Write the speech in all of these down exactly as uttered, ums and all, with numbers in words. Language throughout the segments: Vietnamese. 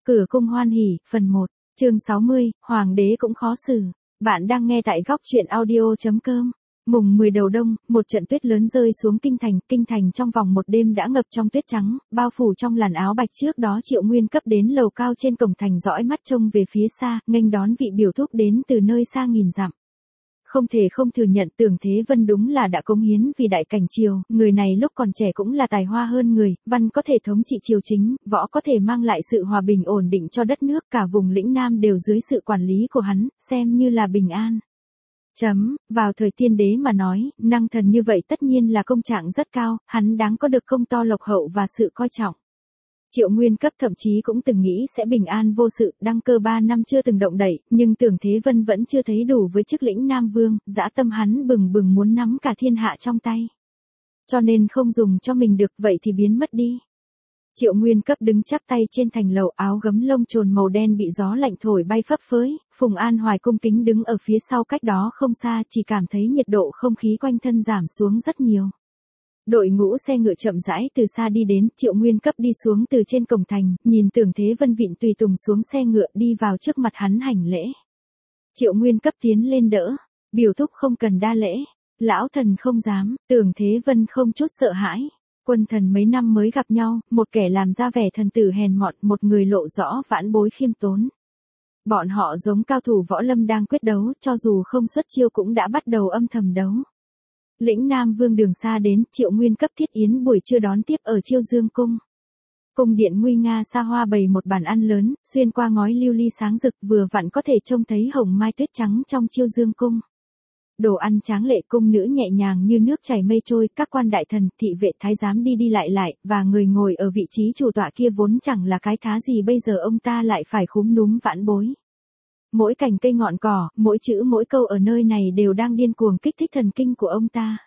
Cửa cung hoan hỉ, phần một, chương sáu mươi, Hoàng đế cũng khó xử. Bạn đang nghe tại góc truyện audio chấm com. Mùng mười đầu đông, một trận tuyết lớn rơi xuống kinh thành, kinh thành trong vòng một đêm đã ngập trong tuyết trắng, bao phủ trong làn áo bạch. Trước đó Triệu Nguyên cấp đến lầu cao trên cổng thành dõi mắt trông về phía xa, nghênh đón vị biểu thúc đến từ nơi xa nghìn dặm. Không thể không thừa nhận Tưởng Thế Vân đúng là đã cống hiến vì đại cảnh triều, người này lúc còn trẻ cũng là tài hoa hơn người, văn có thể thống trị triều chính, võ có thể mang lại sự hòa bình ổn định cho đất nước, cả vùng lĩnh Nam đều dưới sự quản lý của hắn, xem như là bình an. Chấm, vào thời tiên đế mà nói, năng thần như vậy tất nhiên là công trạng rất cao, hắn đáng có được công to lộc hậu và sự coi trọng. Triệu Nguyên cấp thậm chí cũng từng nghĩ sẽ bình an vô sự, đăng cơ ba năm chưa từng động đậy, nhưng Tưởng Thế Vân vẫn chưa thấy đủ với chức lĩnh Nam Vương, dã tâm hắn bừng bừng muốn nắm cả thiên hạ trong tay. Cho nên không dùng cho mình được, vậy thì biến mất đi. Triệu Nguyên cấp đứng chắp tay trên thành lầu, áo gấm lông trồn màu đen bị gió lạnh thổi bay phấp phới, Phùng An Hoài cung kính đứng ở phía sau cách đó không xa, chỉ cảm thấy nhiệt độ không khí quanh thân giảm xuống rất nhiều. Đội ngũ xe ngựa chậm rãi từ xa đi đến, Triệu Nguyên cấp đi xuống từ trên cổng thành, nhìn Tưởng Thế Vân vịn tùy tùng xuống xe ngựa đi vào trước mặt hắn hành lễ. Triệu Nguyên cấp tiến lên đỡ, biểu thúc không cần đa lễ, lão thần không dám. Tưởng Thế Vân không chút sợ hãi. Quân thần mấy năm mới gặp nhau, một kẻ làm ra vẻ thần tử hèn mọn, một người lộ rõ vãn bối khiêm tốn. Bọn họ giống cao thủ võ lâm đang quyết đấu, cho dù không xuất chiêu cũng đã bắt đầu âm thầm đấu. Lĩnh Nam Vương đường xa đến, Triệu Nguyên cấp thiết yến buổi trưa đón tiếp ở Chiêu Dương cung. Cung điện nguy nga xa hoa bày một bàn ăn lớn, xuyên qua ngói lưu ly sáng rực, vừa vặn có thể trông thấy hồng mai tuyết trắng trong Chiêu Dương cung. Đồ ăn tráng lệ, cung nữ nhẹ nhàng như nước chảy mây trôi, các quan đại thần, thị vệ thái giám đi đi lại lại, và người ngồi ở vị trí chủ tọa kia vốn chẳng là cái thá gì, bây giờ ông ta lại phải khúm núm vãn bối. Mỗi cành cây ngọn cỏ, mỗi chữ mỗi câu ở nơi này đều đang điên cuồng kích thích thần kinh của ông ta.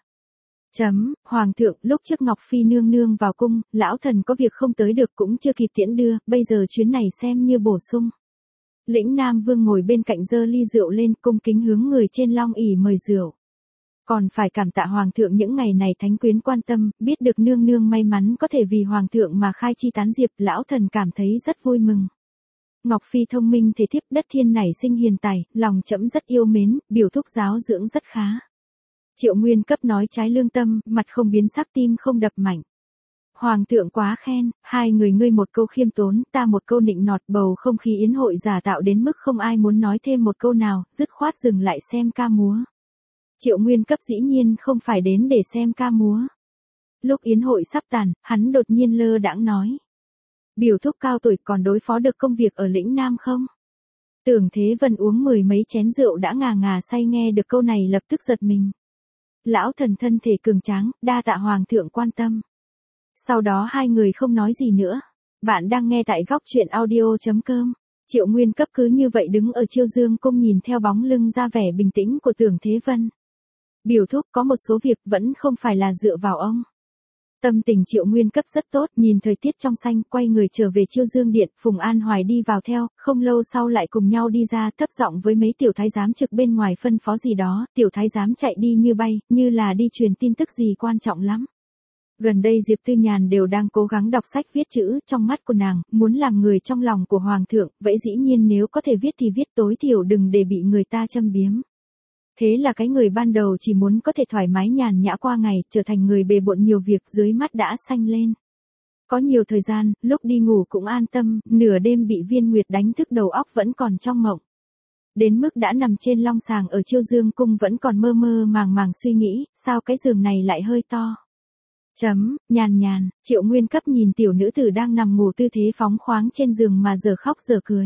Chấm, Hoàng thượng, lúc trước Ngọc Phi nương nương vào cung, lão thần có việc không tới được cũng chưa kịp tiễn đưa, bây giờ chuyến này xem như bổ sung. Lĩnh Nam Vương ngồi bên cạnh giơ ly rượu lên, cung kính hướng người trên long ỷ mời rượu. Còn phải cảm tạ Hoàng thượng những ngày này thánh quyến quan tâm, biết được nương nương may mắn có thể vì Hoàng thượng mà khai chi tán diệp, lão thần cảm thấy rất vui mừng. Ngọc Phi thông minh thể thiếp, đất thiên nảy sinh hiền tài, lòng trẫm rất yêu mến, biểu thúc giáo dưỡng rất khá. Triệu Nguyên cấp nói trái lương tâm, mặt không biến sắc, tim không đập mạnh. Hoàng thượng quá khen, hai người ngươi một câu khiêm tốn, ta một câu nịnh nọt, bầu không khí yến hội giả tạo đến mức không ai muốn nói thêm một câu nào, dứt khoát dừng lại xem ca múa. Triệu Nguyên cấp dĩ nhiên không phải đến để xem ca múa. Lúc yến hội sắp tàn, hắn đột nhiên lơ đãng nói. Biểu thúc cao tuổi còn đối phó được công việc ở lĩnh Nam không? Tưởng Thế Vân uống mười mấy chén rượu đã ngà ngà say, nghe được câu này lập tức giật mình. Lão thần thân thể cường tráng, đa tạ Hoàng thượng quan tâm. Sau đó hai người không nói gì nữa. Bạn đang nghe tại góc truyện audio chấm com. Triệu Nguyên cấp cứ như vậy đứng ở Chiêu Dương cung nhìn theo bóng lưng ra vẻ bình tĩnh của Tưởng Thế Vân. Biểu thúc, có một số việc vẫn không phải là dựa vào ông. Tâm tình Triệu Nguyên cấp rất tốt, nhìn thời tiết trong xanh, quay người trở về Chiêu Dương điện, Phùng An Hoài đi vào theo, không lâu sau lại cùng nhau đi ra, thấp giọng với mấy tiểu thái giám trực bên ngoài phân phó gì đó, tiểu thái giám chạy đi như bay, như là đi truyền tin tức gì quan trọng lắm. Gần đây Diệp Tư Nhàn đều đang cố gắng đọc sách viết chữ, trong mắt của nàng, muốn làm người trong lòng của Hoàng thượng, vậy dĩ nhiên nếu có thể viết thì viết, tối thiểu đừng để bị người ta châm biếm. Thế là cái người ban đầu chỉ muốn có thể thoải mái nhàn nhã qua ngày, trở thành người bề bộn nhiều việc, dưới mắt đã xanh lên. Có nhiều thời gian, lúc đi ngủ cũng an tâm, nửa đêm bị Viên Nguyệt đánh thức đầu óc vẫn còn trong mộng. Đến mức đã nằm trên long sàng ở Chiêu Dương cung vẫn còn mơ mơ màng màng suy nghĩ, sao cái giường này lại hơi to. Chấm, nhàn nhàn, Triệu Nguyên cấp nhìn tiểu nữ tử đang nằm ngủ tư thế phóng khoáng trên giường mà giờ khóc giờ cười.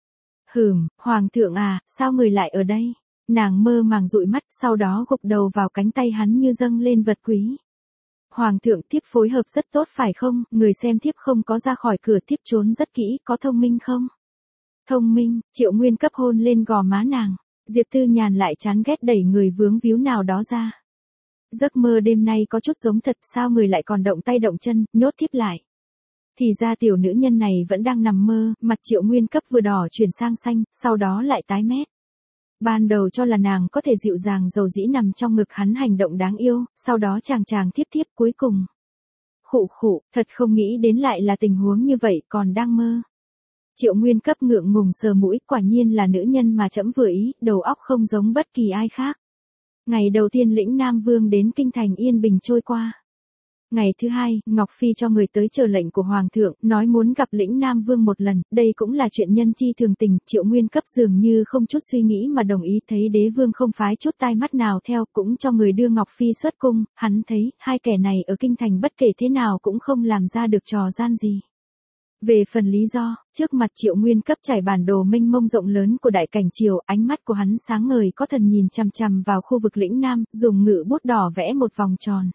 Hừm, Hoàng thượng à, sao người lại ở đây? Nàng mơ màng dụi mắt, sau đó gục đầu vào cánh tay hắn như dâng lên vật quý. Hoàng thượng, thiếp phối hợp rất tốt phải không? Người xem thiếp không có ra khỏi cửa, thiếp trốn rất kỹ, có thông minh không? Thông minh, Triệu Nguyên cấp hôn lên gò má nàng. Diệp Tư Nhàn lại chán ghét đẩy người vướng víu nào đó ra. Giấc mơ đêm nay có chút giống thật, sao người lại còn động tay động chân, nhốt thiếp lại. Thì ra tiểu nữ nhân này vẫn đang nằm mơ, mặt Triệu Nguyên cấp vừa đỏ chuyển sang xanh, sau đó lại tái mét. Ban đầu cho là nàng có thể dịu dàng dầu dĩ nằm trong ngực hắn hành động đáng yêu, sau đó chàng chàng thiếp thiếp cuối cùng. Khụ khụ, thật không nghĩ đến lại là tình huống như vậy, còn đang mơ. Triệu Nguyên Cấp ngượng ngùng sờ mũi, quả nhiên là nữ nhân mà trẫm vừa ý, đầu óc không giống bất kỳ ai khác. Ngày đầu tiên lĩnh Nam Vương đến kinh thành yên bình trôi qua. Ngày thứ hai, Ngọc Phi cho người tới chờ lệnh của Hoàng thượng, nói muốn gặp lĩnh Nam Vương một lần, đây cũng là chuyện nhân chi thường tình, Triệu Nguyên Cấp dường như không chút suy nghĩ mà đồng ý, thấy đế vương không phái chút tai mắt nào theo, cũng cho người đưa Ngọc Phi xuất cung, hắn thấy, hai kẻ này ở kinh thành bất kể thế nào cũng không làm ra được trò gian gì. Về phần lý do, trước mặt Triệu Nguyên Cấp trải bản đồ mênh mông rộng lớn của đại cảnh triều, ánh mắt của hắn sáng ngời có thần nhìn chằm chằm vào khu vực lĩnh Nam, dùng ngự bút đỏ vẽ một vòng tròn.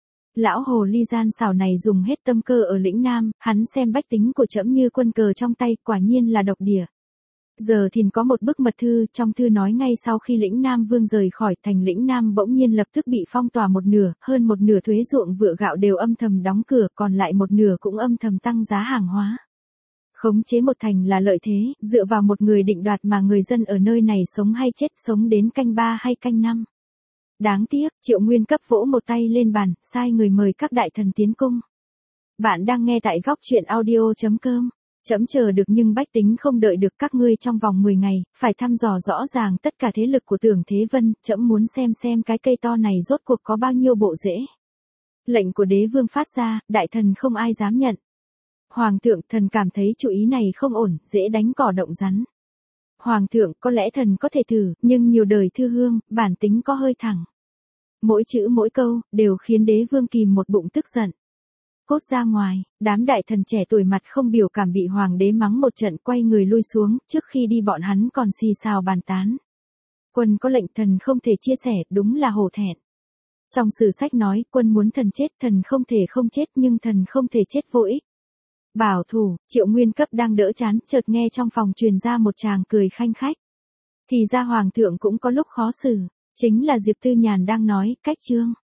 Lão hồ ly gian xảo này dùng hết tâm cơ ở lĩnh Nam, hắn xem bách tính của trẫm như quân cờ trong tay, quả nhiên là độc địa. Giờ thìn có một bức mật thư, trong thư nói ngay sau khi lĩnh Nam Vương rời khỏi thành lĩnh Nam bỗng nhiên lập tức bị phong tỏa một nửa, hơn một nửa thuế ruộng vựa gạo đều âm thầm đóng cửa, còn lại một nửa cũng âm thầm tăng giá hàng hóa. Khống chế một thành là lợi thế, dựa vào một người định đoạt mà người dân ở nơi này sống hay chết, sống đến canh ba hay canh năm. Đáng tiếc, Triệu Nguyên Cấp vỗ một tay lên bàn, sai người mời các đại thần tiến cung. Bạn đang nghe tại góc truyện audio chấm com. Trẫm chờ được nhưng bách tính không đợi được các ngươi trong vòng mười ngày, phải thăm dò rõ ràng tất cả thế lực của Tưởng Thế Vân, trẫm muốn xem xem cái cây to này rốt cuộc có bao nhiêu bộ rễ. Lệnh của đế vương phát ra, đại thần không ai dám nhận. Hoàng thượng, thần cảm thấy chủ ý này không ổn, dễ đánh cỏ động rắn. Hoàng thượng, có lẽ thần có thể thử, nhưng nhiều đời thư hương, bản tính có hơi thẳng. Mỗi chữ mỗi câu, đều khiến đế vương kìm một bụng tức giận. Cốt ra ngoài, đám đại thần trẻ tuổi mặt không biểu cảm bị hoàng đế mắng một trận quay người lui xuống, trước khi đi bọn hắn còn xì xào bàn tán. Quân có lệnh thần không thể chia sẻ, đúng là hổ thẹn. Trong sử sách nói, quân muốn thần chết, thần không thể không chết nhưng thần không thể chết vô ích. Bảo thủ, Triệu Nguyên Cấp đang đỡ chán, chợt nghe trong phòng truyền ra một tràng cười khanh khách. Thì ra hoàng thượng cũng có lúc khó xử, chính là Diệp Tư Nhàn đang nói, cách chương.